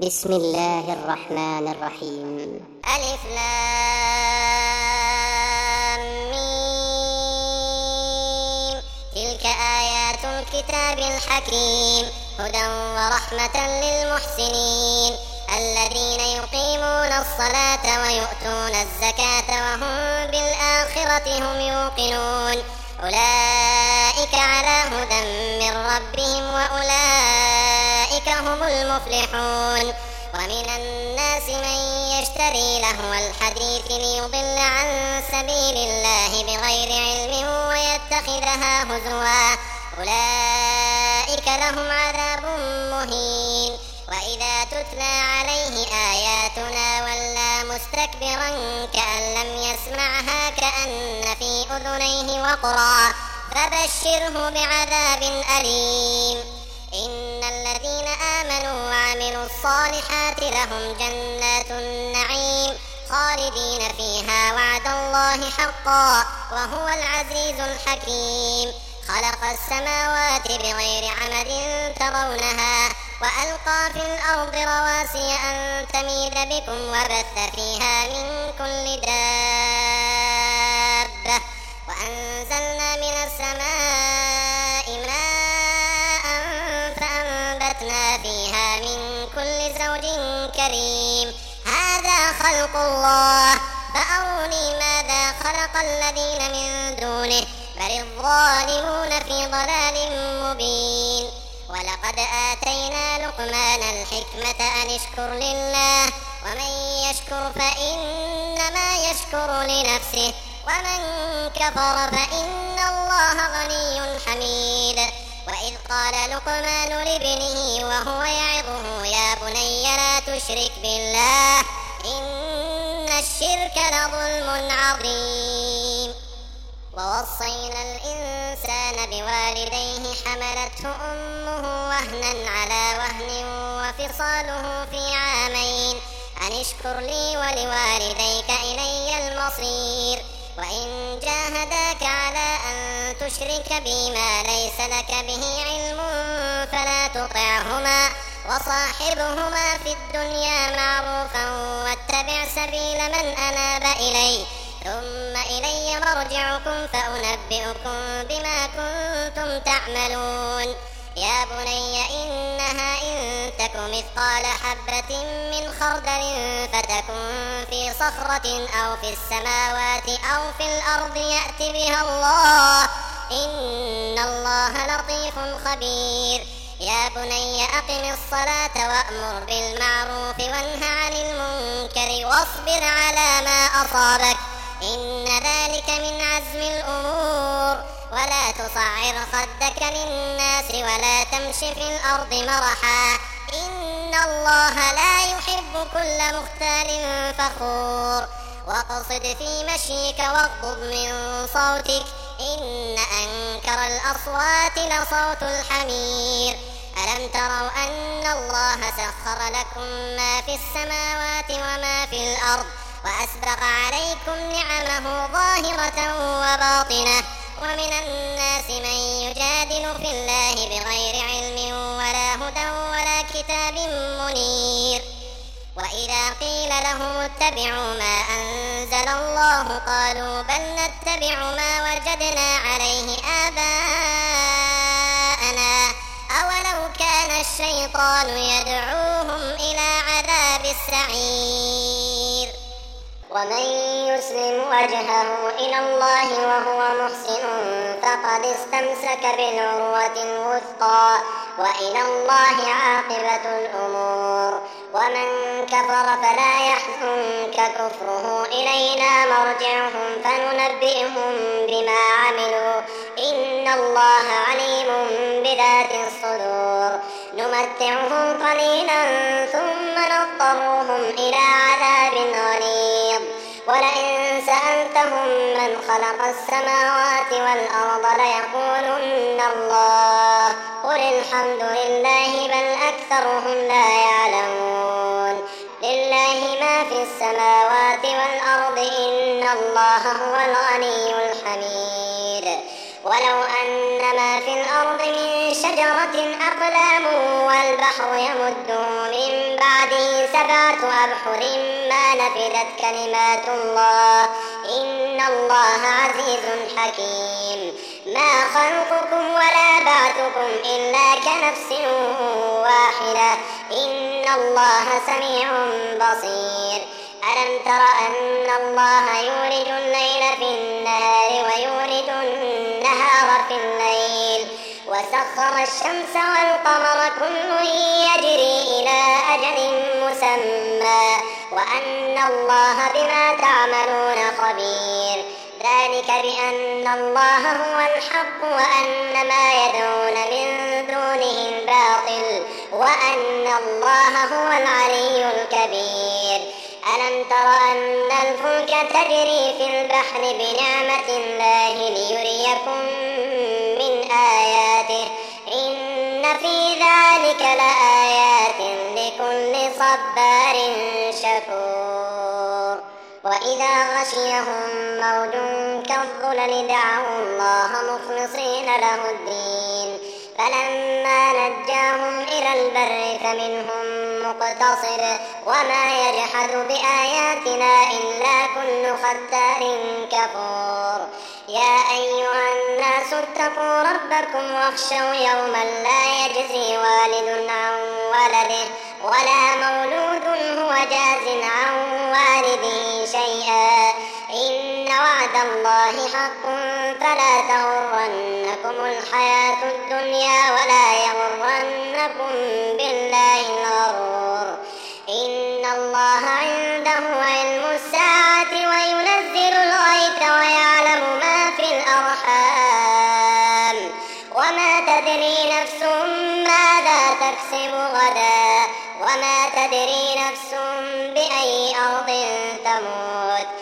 بسم الله الرحمن الرحيم. ألف لام ميم. تلك آيات الكتاب الحكيم هدى ورحمة للمحسنين الذين يقيمون الصلاة ويؤتون الزكاة وهم بالآخرة هم يوقنون أولئك على هدى من ربهم وأولئك هم المفلحون. ومن الناس من يشتري لهو الحديث ليضل عن سبيل الله بغير علم ويتخذها هزوا أولئك لهم عذاب مهين. وإذا تتلى عليه آياتنا ولى مستكبرا كأن لم يسمعها كأن في أذنيه وقرا فبشره بعذاب أليم. إن الذين آمنوا وعملوا الصالحات لهم جنات النعيم خالدين فيها وعد الله حقا وهو العزيز الحكيم. خلق السماوات بغير عمد ترونها وألقى في الأرض رواسي أن تميد بكم وبث فيها من كل دابة وأنزلنا من السماء ماء فأنبتنا فيها من كل زوج كريم. هذا خلق الله فأروني ماذا خلق الذين من دونه بل الظالمون في ضلال مبين. ولقد آتينا لقمان الحكمة أن اشكر لله ومن يشكر فإنما يشكر لنفسه ومن كفر فإن الله غني حميد. وإذ قال لقمان لابنه وهو يعظه يا بني لا تشرك بالله إن الشرك لظلم عظيم. ووصينا الإنسان بوالديه حملته أمه وهنا على وهن وفصاله في عامين أن اشكر لي ولوالديك إلي المصير. وإن جاهداك على أن تشرك بي ما ليس لك به علم فلا تطعهما وصاحبهما في الدنيا معروفا واتبع سبيل من أناب إلي ثم إلي مرجعكم فأنبئكم بما كنتم تعملون. يا بني إنها إن تك مثقال حبة من خردل فتكن في صخرة أو في السماوات أو في الأرض يأت بها الله إن الله لطيف خبير. يا بني أقم الصلاة وأمر بالمعروف وانه عن المنكر واصبر على ما أصابك إن ذلك من عزم الأمور. ولا تصعر خدك للناس ولا تمش في الأرض مرحا إن الله لا يحب كل مختال فخور. واقصد في مشيك واغضض من صوتك إن أنكر الأصوات لصوت الحمير. ألم تروا أن الله سخر لكم ما في السماوات وما في الأرض وأسبغ عليكم نعمه ظاهرة وباطنة ومن الناس من يجادل في الله بغير علم ولا هدى ولا كتاب منير. وإذا قيل لهم اتبعوا ما أنزل الله قالوا بل نتبع ما وجدنا عليه آباءنا أولو كان الشيطان يدعوهم إلى عذاب السعير. ومن يسلم وجهه إلى الله وهو محسن فقد استمسك بالعروة الوثقى وإلى الله عاقبة الأمور. ومن كفر فلا يحزنك كفره إلينا مرجعهم فننبئهم بما عملوا إن الله عليم بذات الصدور. نمتعهم قليلا ثم نضطرهم إلى عذاب غليظ. ولئن سألتهم من خلق السماوات والأرض ليقولن الله قل الحمد لله بل أكثرهم لا يعلمون. لله ما في السماوات والأرض إن الله هو الغني الحميد. ولو أن ما في الأرض من شجرة أقلام والبحر يمده من بعده 7 أبحر ما نفدت كلمات الله إن الله عزيز حكيم. ما خلقكم ولا بعثكم إلا كنفس واحدة إن الله سميع بصير. ألم تر أن الله يولج الليل في النهار ويولج النهار في الليل وسخر الشمس والقمر كل يجري إلى أجل مسمى وأن الله بما تعملون خبير. ذلك بأن الله هو الحق وأن ما يدعون من دونه الباطل وأن الله هو العلي الكبير. ألم تر أن الفلك تجري في البحر بنعمة الله ليريكم من آياته إن في ذلك لآيات لكل صبار شكور. وإذا غشيهم موج كالظلل دعوا الله مخلصين له الدين فلما نجاهم إلى البر فمنهم مقتصد وما يجحد بآياتنا إلا كل ختار كفور. يا أيها الناس اتقوا ربكم واخشوا يوما لا يجزي والد عن ولده ولا مولود هو جاز عن والده شيئا إن وعد الله حق فلا تغرنكم الحياة الدنيا ولا يغرنكم بالله الغرور. إن الله عنده علم الساعة وينزل الغيث ويعلم ما في الأرحام وما تدري نفس ماذا تكسب غدا وما تدري نفس بأي أرض تموت